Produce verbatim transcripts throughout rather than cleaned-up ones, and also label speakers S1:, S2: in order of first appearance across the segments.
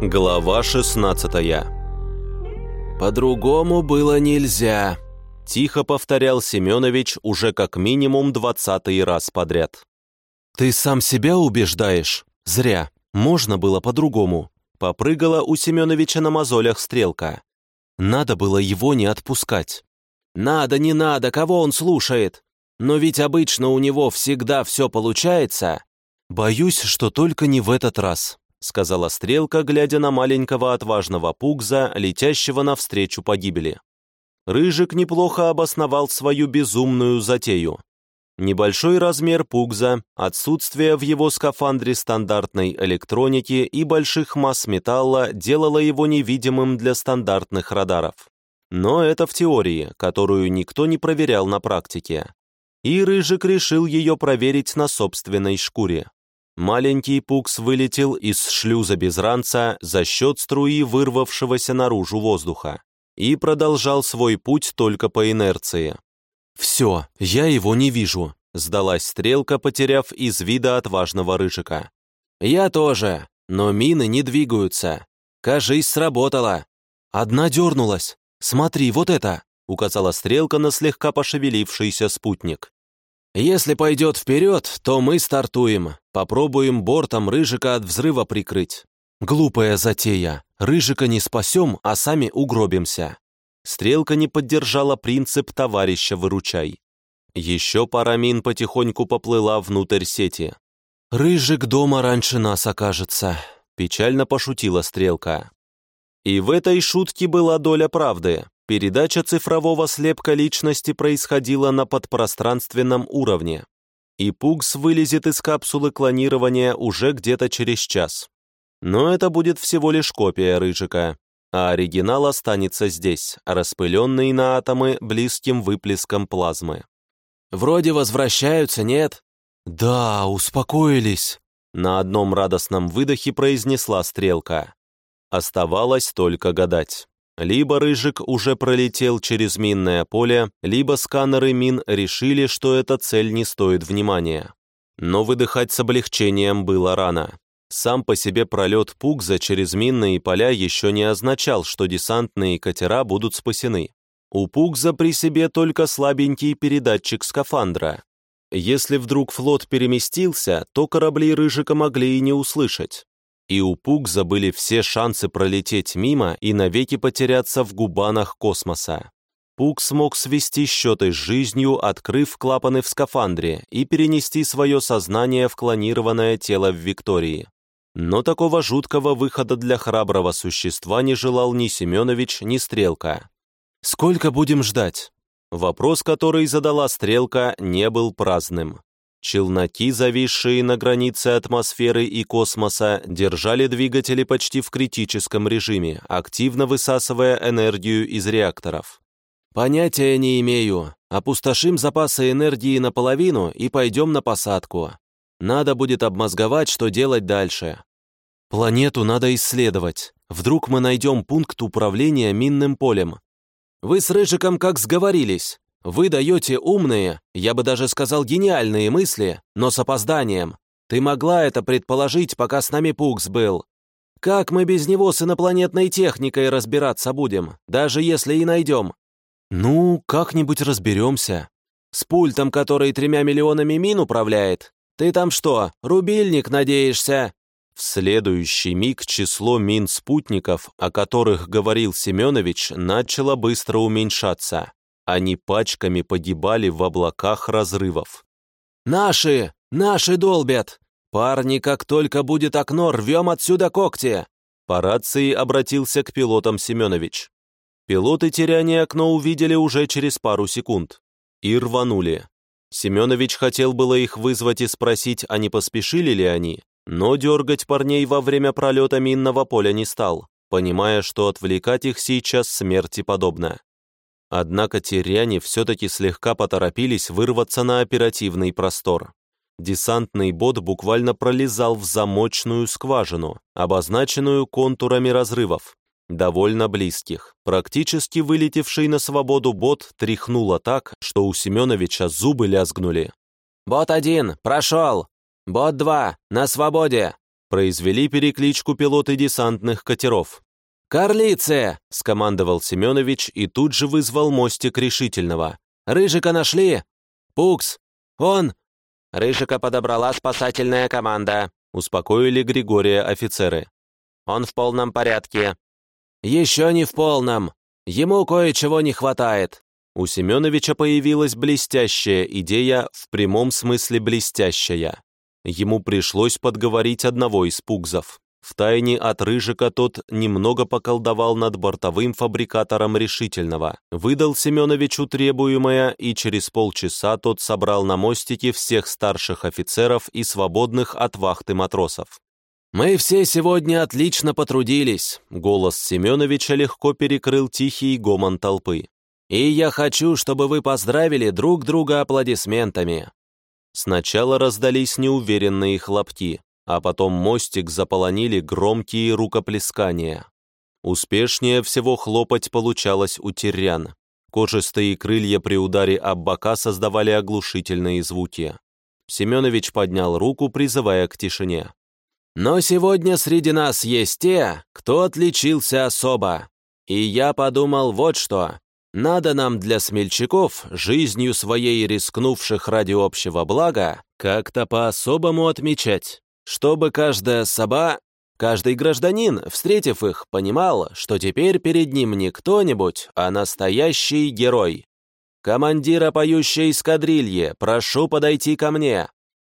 S1: Глава шестнадцатая. «По-другому было нельзя», – тихо повторял Семенович уже как минимум двадцатый раз подряд. «Ты сам себя убеждаешь? Зря. Можно было по-другому», – попрыгала у Семеновича на мозолях стрелка. «Надо было его не отпускать». «Надо, не надо, кого он слушает? Но ведь обычно у него всегда все получается». «Боюсь, что только не в этот раз», — сказала стрелка, глядя на маленького отважного пугза, летящего навстречу погибели. Рыжик неплохо обосновал свою безумную затею. Небольшой размер пугза, отсутствие в его скафандре стандартной электроники и больших масс металла делало его невидимым для стандартных радаров. Но это в теории, которую никто не проверял на практике. И Рыжик решил ее проверить на собственной шкуре. Маленький пугз вылетел из шлюза безранца за счет струи вырвавшегося наружу воздуха и продолжал свой путь только по инерции. «Все, я его не вижу», — сдалась стрелка, потеряв из вида отважного Рыжика. «Я тоже, но мины не двигаются. Кажись, сработало. Одна дернулась. Смотри, вот это», — указала стрелка на слегка пошевелившийся спутник. «Если пойдет вперед, то мы стартуем. Попробуем бортом Рыжика от взрыва прикрыть». «Глупая затея. Рыжика не спасем, а сами угробимся». Стрелка не поддержала принцип «товарища, выручай». Еще пара мин потихоньку поплыла внутрь сети. «Рыжик дома раньше нас окажется», — печально пошутила стрелка. И в этой шутке была доля правды. Передача цифрового слепка личности происходила на подпространственном уровне, и пугз вылезет из капсулы клонирования уже где-то через час. Но это будет всего лишь копия Рыжика, а оригинал останется здесь, распыленный на атомы близким выплеском плазмы. «Вроде возвращаются, нет?» «Да, успокоились», — на одном радостном выдохе произнесла стрелка. Оставалось только гадать. Либо Рыжик уже пролетел через минное поле, либо сканеры мин решили, что эта цель не стоит внимания. Но выдыхать с облегчением было рано. Сам по себе пролет пугза через минные поля еще не означал, что десантные катера будут спасены. У пугза при себе только слабенький передатчик скафандра. Если вдруг флот переместился, то корабли Рыжика могли и не услышать. И у пугза были все шансы пролететь мимо и навеки потеряться в губанах космоса. Пугз смог свести счеты с жизнью, открыв клапаны в скафандре и перенести свое сознание в клонированное тело в Виктории. Но такого жуткого выхода для храброго существа не желал ни Семенович, ни Стрелка. «Сколько будем ждать?» Вопрос, который задала Стрелка, не был праздным. Челноки, зависшие на границе атмосферы и космоса, держали двигатели почти в критическом режиме, активно высасывая энергию из реакторов. «Понятия не имею. Опустошим запасы энергии наполовину и пойдем на посадку. Надо будет обмозговать, что делать дальше. Планету надо исследовать. Вдруг мы найдем пункт управления минным полем. Вы с Рыжиком как сговорились. Вы даете умные, я бы даже сказал гениальные мысли, но с опозданием. Ты могла это предположить, пока с нами Пугз был. Как мы без него с инопланетной техникой разбираться будем, даже если и найдем?» «Ну, как-нибудь разберемся. С пультом, который тремя миллионами мин управляет? Ты там что, рубильник надеешься?» В следующий миг число мин-спутников, о которых говорил Семенович, начало быстро уменьшаться. Они пачками погибали в облаках разрывов. «Наши! Наши долбят! Парни, как только будет окно, рвем отсюда когти!» По рации обратился к пилотам Семенович. Пилоты теряние окно увидели уже через пару секунд. И рванули. Семенович хотел было их вызвать и спросить, а не поспешили ли они, но дергать парней во время пролета минного поля не стал, понимая, что отвлекать их сейчас смерти подобно. Однако теряне все-таки слегка поторопились вырваться на оперативный простор. Десантный бот буквально пролезал в замочную скважину, обозначенную контурами разрывов, довольно близких. Практически вылетевший на свободу бот тряхнуло так, что у Семеновича зубы лязгнули. «Бот один, прошел! Бот два, на свободе! Произвели перекличку пилоты десантных катеров. «Карлице!» — скомандовал Семенович и тут же вызвал мостик Решительного. «Рыжика нашли?» «Пукс! Он!» «Рыжика подобрала спасательная команда», — успокоили Григория офицеры. «Он в полном порядке». «Еще не в полном. Ему кое-чего не хватает». У Семеновича появилась блестящая идея, в прямом смысле блестящая. Ему пришлось подговорить одного из пугзов. Втайне от Рыжика тот немного поколдовал над бортовым фабрикатором Решительного, выдал Семеновичу требуемое, и через полчаса тот собрал на мостике всех старших офицеров и свободных от вахты матросов. «Мы все сегодня отлично потрудились», — голос Семеновича легко перекрыл тихий гомон толпы. «И я хочу, чтобы вы поздравили друг друга аплодисментами». Сначала раздались неуверенные хлопки, а потом мостик заполонили громкие рукоплескания. Успешнее всего хлопать получалось у террян. Кожистые крылья при ударе об бока создавали оглушительные звуки. Семенович поднял руку, призывая к тишине. «Но сегодня среди нас есть те, кто отличился особо. И я подумал вот что. Надо нам для смельчаков, жизнью своей рискнувших ради общего блага, как-то по-особому отмечать. Чтобы каждая соба, каждый гражданин, встретив их, понимал, что теперь перед ним не кто-нибудь, а настоящий герой. Командира поющей эскадрильи, прошу подойти ко мне».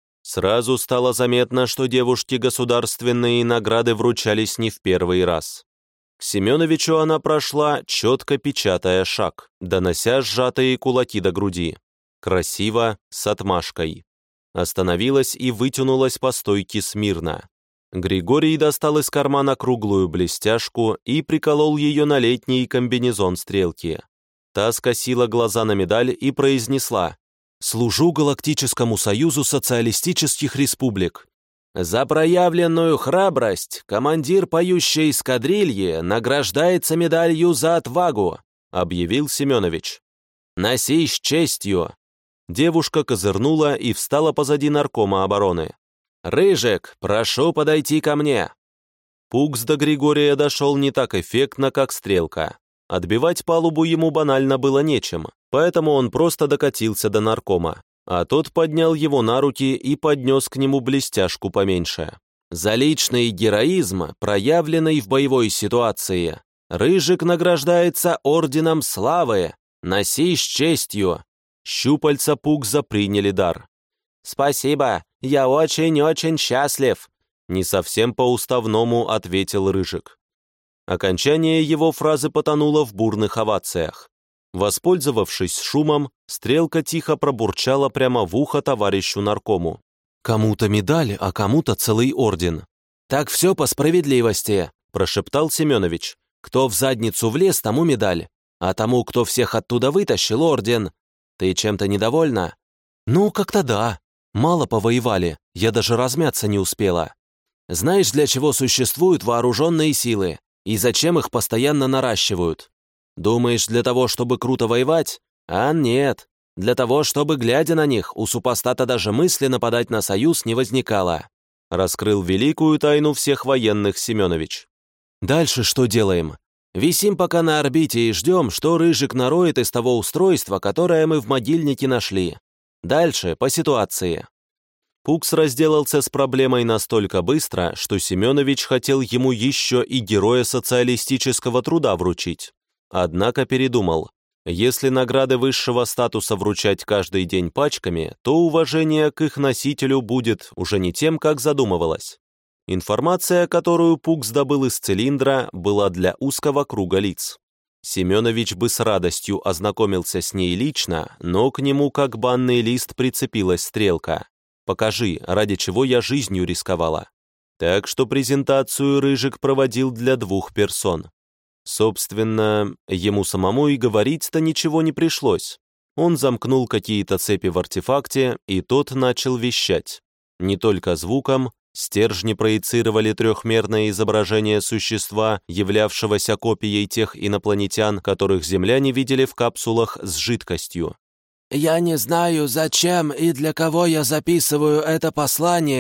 S1: Сразу стало заметно, что девушке государственные награды вручались не в первый раз. К Семеновичу она прошла, четко печатая шаг, донося сжатые кулаки до груди. Красиво, с отмашкой. Остановилась и вытянулась по стойке смирно. Григорий достал из кармана круглую блестяшку и приколол ее на летний комбинезон стрелки. Та скосила глаза на медаль и произнесла: «Служу Галактическому союзу социалистических республик». «За проявленную храбрость командир поющей эскадрильи награждается медалью за отвагу», — объявил Семенович. «Носи с честью». Девушка козырнула и встала позади наркома обороны. «Рыжик, прошу подойти ко мне». Пукс до Григория дошел не так эффектно, как стрелка. Отбивать палубу ему банально было нечем, поэтому он просто докатился до наркома, а тот поднял его на руки и поднес к нему блестяшку поменьше. «За личный героизм, проявленный в боевой ситуации, Рыжик награждается орденом славы. Носи с честью». Щупальца Пукса приняли дар. «Спасибо, я очень-очень счастлив», — не совсем по-уставному ответил Рыжик. Окончание его фразы потонуло в бурных овациях. Воспользовавшись шумом, стрелка тихо пробурчала прямо в ухо товарищу наркому. «Кому-то медаль, а кому-то целый орден». «Так все по справедливости», — прошептал Семенович. «Кто в задницу влез, тому медаль, а тому, кто всех оттуда вытащил, орден. Ты чем-то недовольна?» «Ну, как-то да. Мало повоевали, я даже размяться не успела. Знаешь, для чего существуют вооруженные силы, и зачем их постоянно наращивают? Думаешь, для того, чтобы круто воевать? А нет. Для того, чтобы, глядя на них, у супостата даже мысли нападать на союз не возникало», — раскрыл великую тайну всех военных Семенович. «Дальше что делаем? Висим пока на орбите и ждем, что Рыжик нароет из того устройства, которое мы в могильнике нашли. Дальше по ситуации». Пукс разделался с проблемой настолько быстро, что Семенович хотел ему еще и героя социалистического труда вручить. Однако передумал. Если награды высшего статуса вручать каждый день пачками, то уважение к их носителю будет уже не тем, как задумывалось. Информация, которую Пукс добыл из цилиндра, была для узкого круга лиц. Семенович бы с радостью ознакомился с ней лично, но к нему как банный лист прицепилась стрелка. «Покажи, ради чего я жизнью рисковала». Так что презентацию Рыжик проводил для двух персон. Собственно, ему самому и говорить-то ничего не пришлось. Он замкнул какие-то цепи в артефакте, и тот начал вещать. Не только звуком, стержни проецировали трехмерное изображение существа, являвшегося копией тех инопланетян, которых земляне видели в капсулах с жидкостью. «Я не знаю, зачем и для кого я записываю это послание»,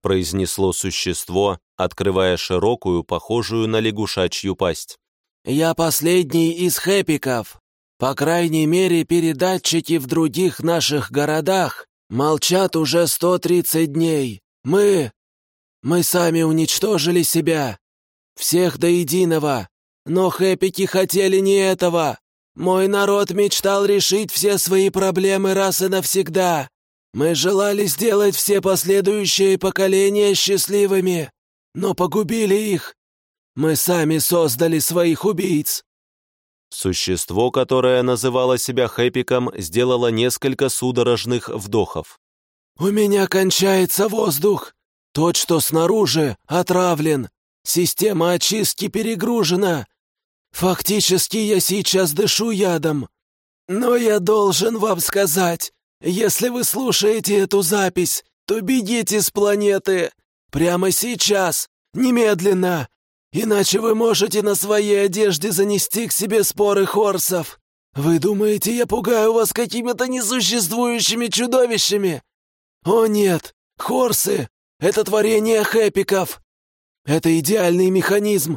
S1: произнесло существо, открывая широкую, похожую на лягушачью пасть.
S2: «Я последний из хэпиков. По крайней мере, передатчики в других наших городах молчат уже сто тридцать дней. Мы... мы сами уничтожили себя. Всех до единого. Но хэпики хотели не этого. Мой народ мечтал решить все свои проблемы раз и навсегда. Мы желали сделать все последующие поколения счастливыми, но погубили их. Мы сами создали своих убийц».
S1: Существо, которое называло себя хэпиком, сделало несколько судорожных вдохов.
S2: «У меня кончается воздух. Тот, что снаружи, отравлен. Система очистки перегружена. Фактически я сейчас дышу ядом. Но я должен вам сказать, если вы слушаете эту запись, то бегите с планеты. Прямо сейчас, немедленно. Иначе вы можете на своей одежде занести к себе споры хорсов. Вы думаете, я пугаю вас какими-то несуществующими чудовищами? О нет, хорсы — это творение хэпиков. Это идеальный механизм.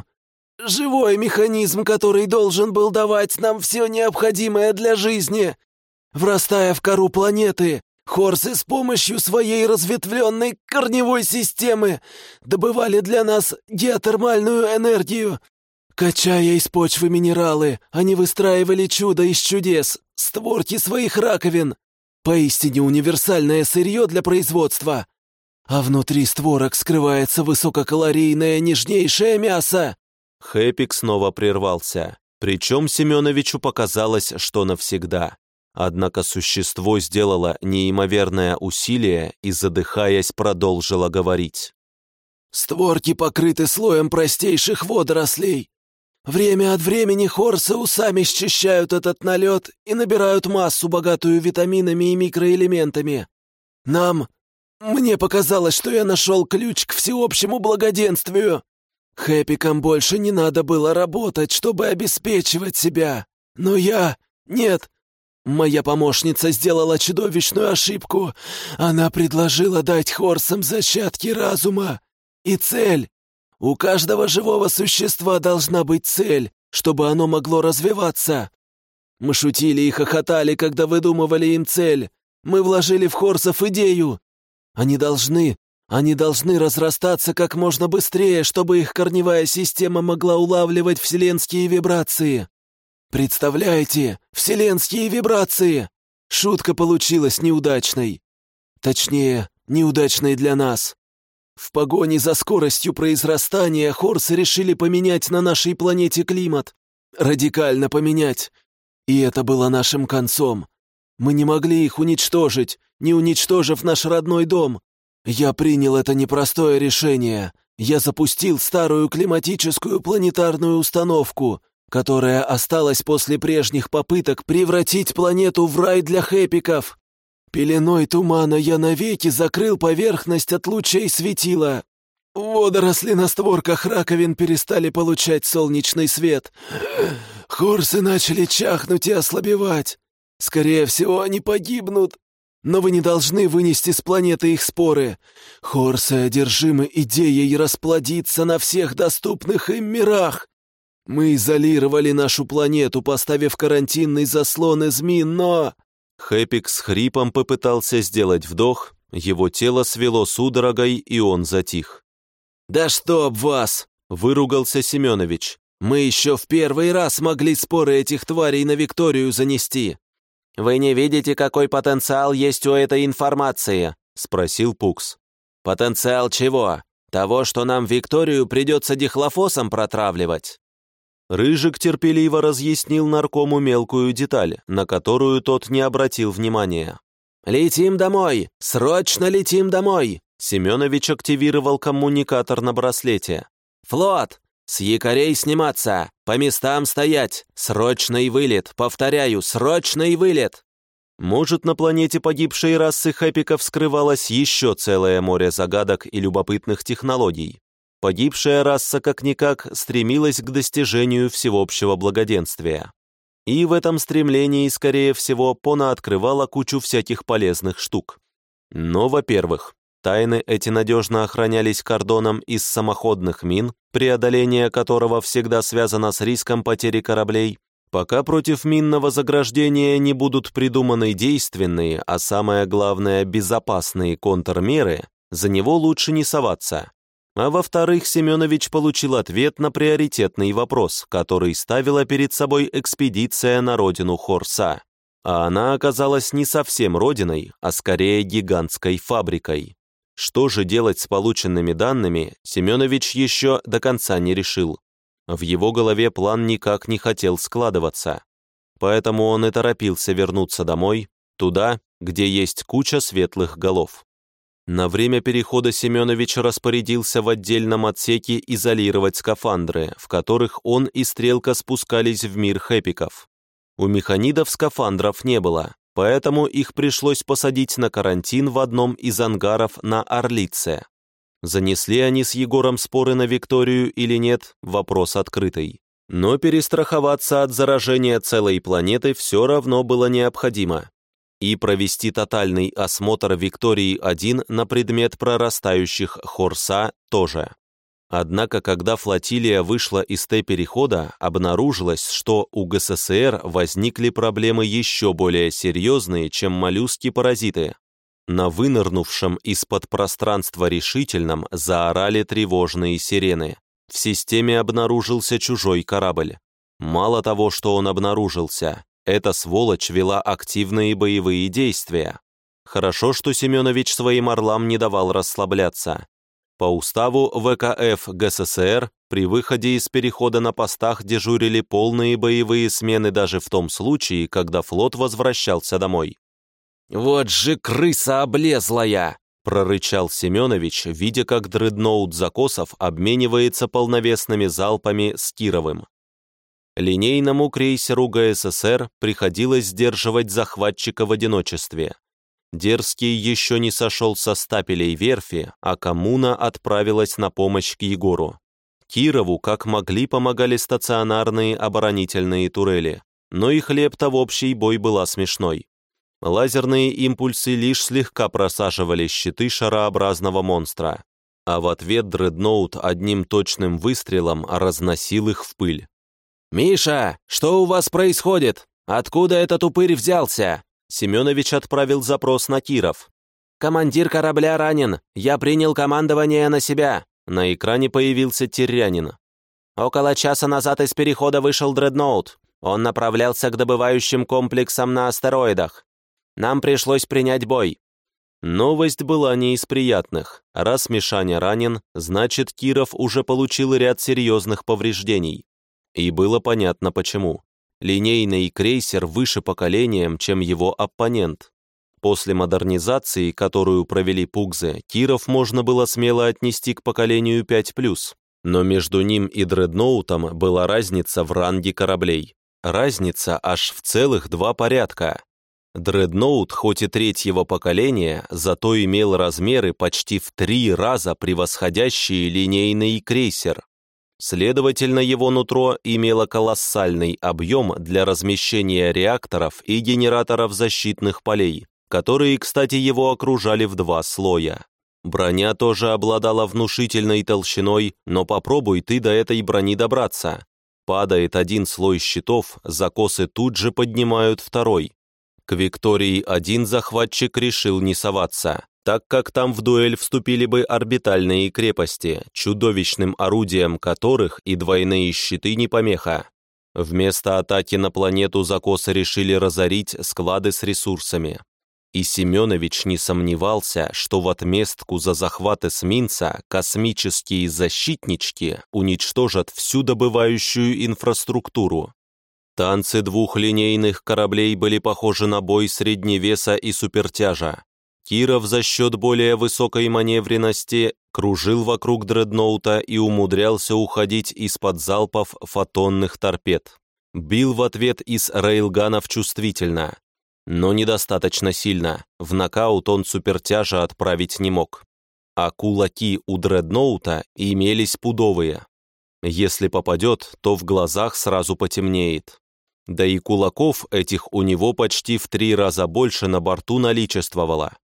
S2: Живой механизм, который должен был давать нам все необходимое для жизни. Врастая в кору планеты, хорсы с помощью своей разветвленной корневой системы добывали для нас геотермальную энергию. Качая из почвы минералы, они выстраивали чудо из чудес, створки своих раковин. Поистине универсальное сырье для производства. А внутри створок скрывается высококалорийное нежнейшее мясо.
S1: Хэпик снова прервался, причем Семеновичу показалось, что навсегда. Однако существо сделало неимоверное усилие и, задыхаясь, продолжило говорить.
S2: «Створки покрыты слоем простейших водорослей. Время от времени хорсы усами счищают этот налет и набирают массу, богатую витаминами и микроэлементами. Нам... Мне показалось, что я нашел ключ к всеобщему благоденствию. Хэпикам больше не надо было работать, чтобы обеспечивать себя. Но я... Нет... Моя помощница сделала чудовищную ошибку. Она предложила дать хорсам зачатки разума. И цель. У каждого живого существа должна быть цель, чтобы оно могло развиваться. Мы шутили и хохотали, когда выдумывали им цель. Мы вложили в хорсов идею. Они должны... Они должны разрастаться как можно быстрее, чтобы их корневая система могла улавливать вселенские вибрации. Представляете, вселенские вибрации! Шутка получилась неудачной. Точнее, неудачной для нас. В погоне за скоростью произрастания хорсы решили поменять на нашей планете климат. Радикально поменять. И это было нашим концом. Мы не могли их уничтожить, не уничтожив наш родной дом. Я принял это непростое решение. Я запустил старую климатическую планетарную установку, которая осталась после прежних попыток превратить планету в рай для хэпиков. Пеленой тумана я навеки закрыл поверхность от лучей светила. Водоросли на створках раковин перестали получать солнечный свет. Хорсы начали чахнуть и ослабевать. Скорее всего, они погибнут. Но вы не должны вынести с планеты их споры. Хорсы одержимы идеей расплодиться на всех доступных им мирах. Мы изолировали нашу планету, поставив карантинный заслон из мин, но...»
S1: Хэпик с хрипом попытался сделать вдох, его тело свело судорогой, и он затих.
S2: «Да чтоб вас!» — выругался Семенович. «Мы еще в первый раз могли споры этих тварей на Викторию занести». «Вы не видите, какой потенциал есть у этой информации?» — спросил Пукс. «Потенциал чего? Того, что нам Викторию придется дихлофосом протравливать?»
S1: Рыжик терпеливо разъяснил наркому мелкую деталь, на которую тот не обратил внимания.
S2: «Летим домой! Срочно летим домой!»
S1: Семенович активировал коммуникатор на браслете.
S2: «Флот! С якорей сниматься! По местам стоять! Срочный вылет! Повторяю, срочный вылет!»
S1: Может, на планете погибшей расы хэпиков скрывалось еще целое море загадок и любопытных технологий. Погибшая раса как-никак стремилась к достижению всеобщего благоденствия. И в этом стремлении, скорее всего, понаоткрывала кучу всяких полезных штук. Но, во-первых, тайны эти надежно охранялись кордоном из самоходных мин, преодоление которого всегда связано с риском потери кораблей, пока против минного заграждения не будут придуманы действенные, а самое главное, безопасные контрмеры, за него лучше не соваться. А во-вторых, Семенович получил ответ на приоритетный вопрос, который ставила перед собой экспедиция на родину Хорса. А она оказалась не совсем родиной, а скорее гигантской фабрикой. Что же делать с полученными данными, Семенович еще до конца не решил. В его голове план никак не хотел складываться. Поэтому он и торопился вернуться домой, туда, где есть куча светлых голов. На время перехода Семенович распорядился в отдельном отсеке изолировать скафандры, в которых он и Стрелка спускались в мир хэпиков. У механидов скафандров не было, поэтому их пришлось посадить на карантин в одном из ангаров на Орлице. Занесли они с Егором споры на Викторию или нет, вопрос открытый. Но перестраховаться от заражения целой планеты все равно было необходимо. И провести тотальный осмотр Виктории-один на предмет прорастающих Хорса тоже. Однако, когда флотилия вышла из Т-перехода, обнаружилось, что у ГССР возникли проблемы еще более серьезные, чем моллюски-паразиты. На вынырнувшем из-под пространства решительном заорали тревожные сирены. В системе обнаружился чужой корабль. Мало того, что он обнаружился, эта сволочь вела активные боевые действия. Хорошо, что Семенович своим орлам не давал расслабляться. По уставу ВКФ ГССР при выходе из перехода на постах дежурили полные боевые смены даже в том случае, когда флот возвращался домой. «Вот же крыса облезлая!» — прорычал Семенович, видя, как дредноут Закосов обменивается полновесными залпами с Кировым. Линейному крейсеру ГССР приходилось сдерживать захватчика в одиночестве. Дерзкий еще не сошел со стапелей верфи, а коммуна отправилась на помощь к Егору. Кирову как могли помогали стационарные оборонительные турели, но их лепта в общий бой была смешной. Лазерные импульсы лишь слегка просаживали щиты шарообразного монстра, а в ответ дредноут одним точным выстрелом разносил их в пыль. «Миша, что у вас происходит? Откуда этот упырь взялся?» Семенович отправил запрос на Киров. «Командир корабля ранен. Я принял командование на себя». На экране появился Террянин. «Около часа назад из перехода вышел дредноут. Он направлялся к добывающим комплексам на астероидах. Нам пришлось принять бой». Новость была не из приятных. Раз Мишаня ранен, значит, Киров уже получил ряд серьезных повреждений. И было понятно почему. Линейный крейсер выше поколением, чем его оппонент. После модернизации, которую провели пугзы, Киров можно было смело отнести к поколению пять плюс. Но между ним и дредноутом была разница в ранге кораблей. Разница аж в целых два порядка. Дредноут, хоть и третьего поколения, зато имел размеры почти в три раза превосходящие линейный крейсер. Следовательно, его нутро имело колоссальный объем для размещения реакторов и генераторов защитных полей, которые, кстати, его окружали в два слоя. Броня тоже обладала внушительной толщиной, но попробуй ты до этой брони добраться. Падает один слой щитов, Закосы тут же поднимают второй. К Виктории-один захватчик решил не соваться, так как там в дуэль вступили бы орбитальные крепости, чудовищным орудием которых и двойные щиты не помеха. Вместо атаки на планету Закосы решили разорить склады с ресурсами. И Семенович не сомневался, что в отместку за захват эсминца космические защитнички уничтожат всю добывающую инфраструктуру. Танцы двух линейных кораблей были похожи на бой средневеса и супертяжа. Киров за счет более высокой маневренности кружил вокруг дредноута и умудрялся уходить из-под залпов фотонных торпед. Бил в ответ из рейлганов чувствительно, но недостаточно сильно, в нокаут он супертяжа отправить не мог. А кулаки у дредноута имелись пудовые. Если попадет, то в глазах сразу потемнеет. Да и кулаков этих у него почти в три раза больше на борту наличествовало.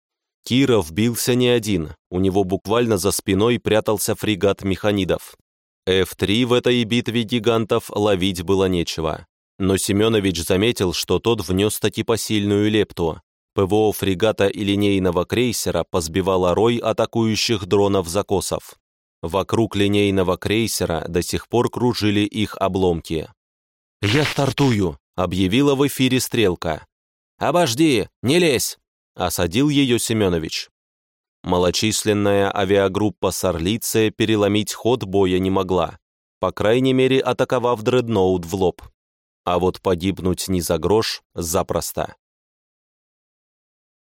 S1: Киров бился не один, у него буквально за спиной прятался фрегат механидов. эф три в этой битве гигантов ловить было нечего. Но Семенович заметил, что тот внес таки посильную лепту. ПВО фрегата и линейного крейсера позбивало рой атакующих дронов-закосов. Вокруг линейного крейсера до сих пор кружили их обломки. «Я стартую!» — объявила в эфире Стрелка. «Обожди, не лезь!» — осадил ее Семенович. Малочисленная авиагруппа «Сарлиция» переломить ход боя не могла, по крайней мере атаковав дредноут в лоб. А вот погибнуть ни за грош запросто.